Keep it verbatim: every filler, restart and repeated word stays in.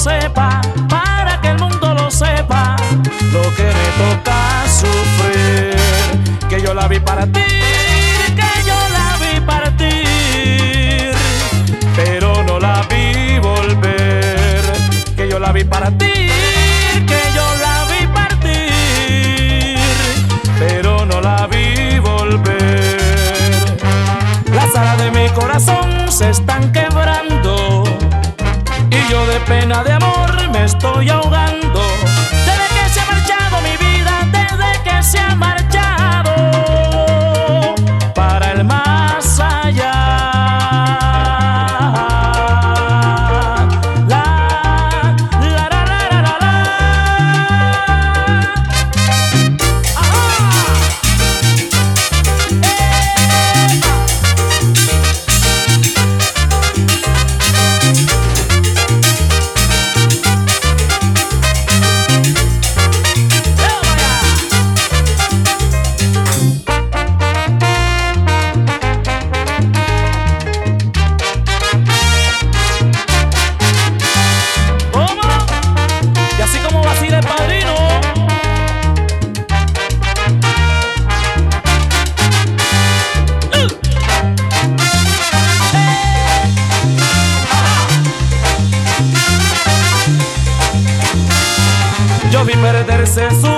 sepa, para que el mundo lo sepa, lo que me toca sufrir. Que yo la vi partir, que yo la vi partir, pero no la vi volver. Que yo la vi partir, que yo la vi partir, pero no la vi volver. Las alas de mi corazón se están quebrando y yo de pena de amor me estoy ahogando. Desde que se ha marchado mi vida, desde que se ha marchado para el más allá. La, la, la, la, la, la, la. Ajá. Yo vi perderse su